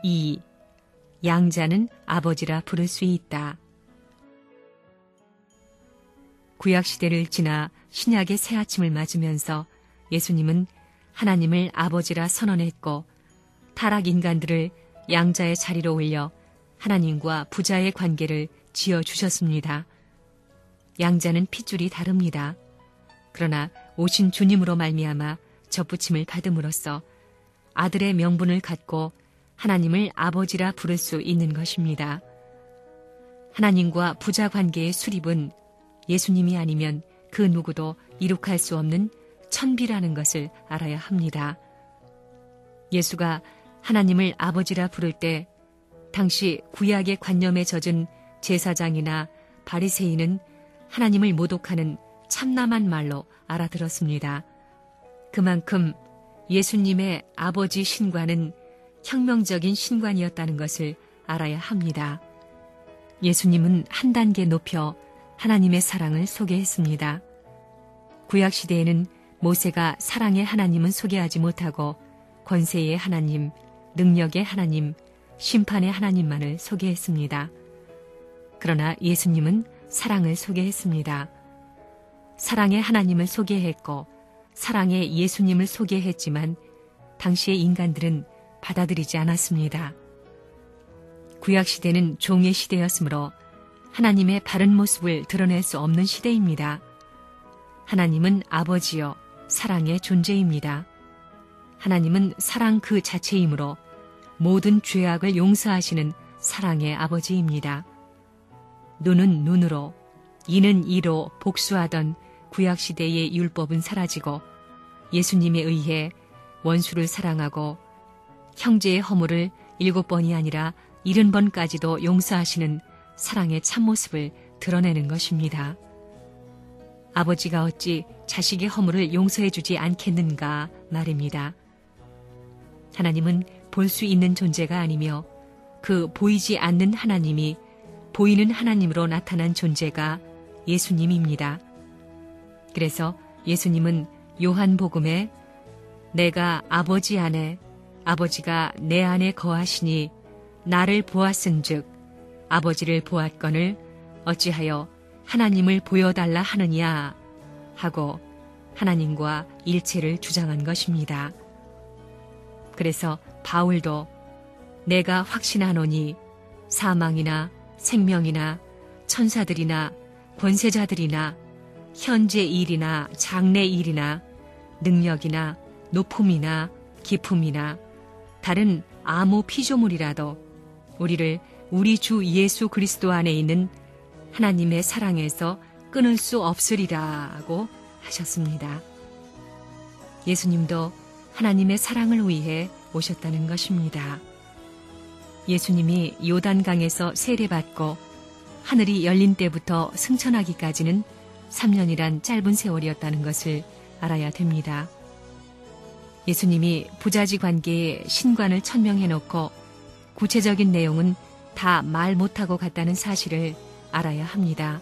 2. 양자는 아버지라 부를 수 있다. 구약시대를 지나 신약의 새아침을 맞으면서 예수님은 하나님을 아버지라 선언했고 타락 인간들을 양자의 자리로 올려 하나님과 부자의 관계를 지어주셨습니다. 양자는 핏줄이 다릅니다. 그러나 오신 주님으로 말미암아 접붙임을 받음으로써 아들의 명분을 갖고 하나님을 아버지라 부를 수 있는 것입니다. 하나님과 부자 관계의 수립은 예수님이 아니면 그 누구도 이룩할 수 없는 천비라는 것을 알아야 합니다. 예수가 하나님을 아버지라 부를 때 당시 구약의 관념에 젖은 제사장이나 바리새인은 하나님을 모독하는 참남한 말로 알아들었습니다. 그만큼 예수님의 아버지 신관은 혁명적인 신관이었다는 것을 알아야 합니다. 예수님은 한 단계 높여 하나님의 사랑을 소개했습니다. 구약시대에는 모세가 사랑의 하나님은 소개하지 못하고 권세의 하나님, 능력의 하나님, 심판의 하나님만을 소개했습니다. 그러나 예수님은 사랑을 소개했습니다. 사랑의 하나님을 소개했고 사랑의 예수님을 소개했지만 당시의 인간들은 받아들이지 않았습니다. 구약시대는 종의 시대였으므로 하나님의 바른 모습을 드러낼 수 없는 시대입니다. 하나님은 아버지요 사랑의 존재입니다. 하나님은 사랑 그 자체이므로 모든 죄악을 용서하시는 사랑의 아버지입니다. 눈은 눈으로, 이는 이로 복수하던 구약시대의 율법은 사라지고 예수님에 의해 원수를 사랑하고 형제의 허물을 7번이 아니라 70번까지도 용서하시는 사랑의 참모습을 드러내는 것입니다. 아버지가 어찌 자식의 허물을 용서해주지 않겠는가 말입니다. 하나님은 볼 수 있는 존재가 아니며 그 보이지 않는 하나님이 보이는 하나님으로 나타난 존재가 예수님입니다. 그래서 예수님은 요한복음에 내가 아버지 안에 아버지가 내 안에 거하시니 나를 보았은즉 아버지를 보았거늘 어찌하여 하나님을 보여달라 하느냐 하고 하나님과 일체를 주장한 것입니다. 그래서 바울도 내가 확신하노니 사망이나 생명이나 천사들이나 권세자들이나 현재 일이나 장래 일이나 능력이나 높음이나 깊음이나 다른 아무 피조물이라도 우리를 우리 주 예수 그리스도 안에 있는 하나님의 사랑에서 끊을 수 없으리라고 하셨습니다. 예수님도 하나님의 사랑을 위해 오셨다는 것입니다. 예수님이 요단강에서 세례받고 하늘이 열린 때부터 승천하기까지는 3년이란 짧은 세월이었다는 것을 알아야 됩니다. 예수님이 부자지 관계에 신관을 천명해놓고 구체적인 내용은 다 말 못하고 갔다는 사실을 알아야 합니다.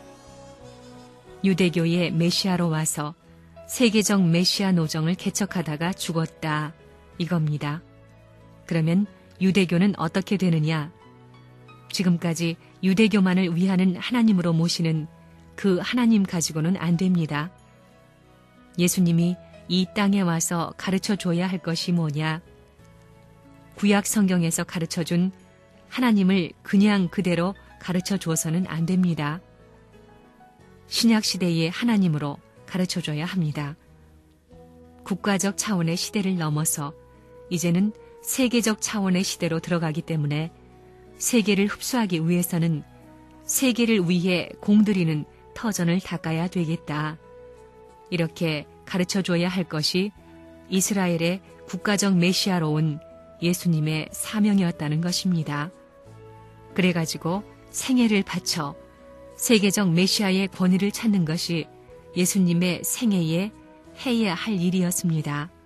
유대교의 메시아로 와서 세계적 메시아 노정을 개척하다가 죽었다 이겁니다. 그러면 유대교는 어떻게 되느냐? 지금까지 유대교만을 위하는 하나님으로 모시는 그 하나님 가지고는 안 됩니다. 예수님이 이 땅에 와서 가르쳐줘야 할 것이 뭐냐? 구약 성경에서 가르쳐준 하나님을 그냥 그대로 가르쳐줘서는 안 됩니다. 신약 시대의 하나님으로 가르쳐줘야 합니다. 국가적 차원의 시대를 넘어서 이제는 세계적 차원의 시대로 들어가기 때문에 세계를 흡수하기 위해서는 세계를 위해 공들이는 터전을 닦아야 되겠다. 이렇게 가르쳐줘야 할 것이 이스라엘의 국가적 메시아로 온 예수님의 사명이었다는 것입니다. 그래가지고 생애를 바쳐 세계적 메시아의 권위를 찾는 것이 예수님의 생애에 해야 할 일이었습니다.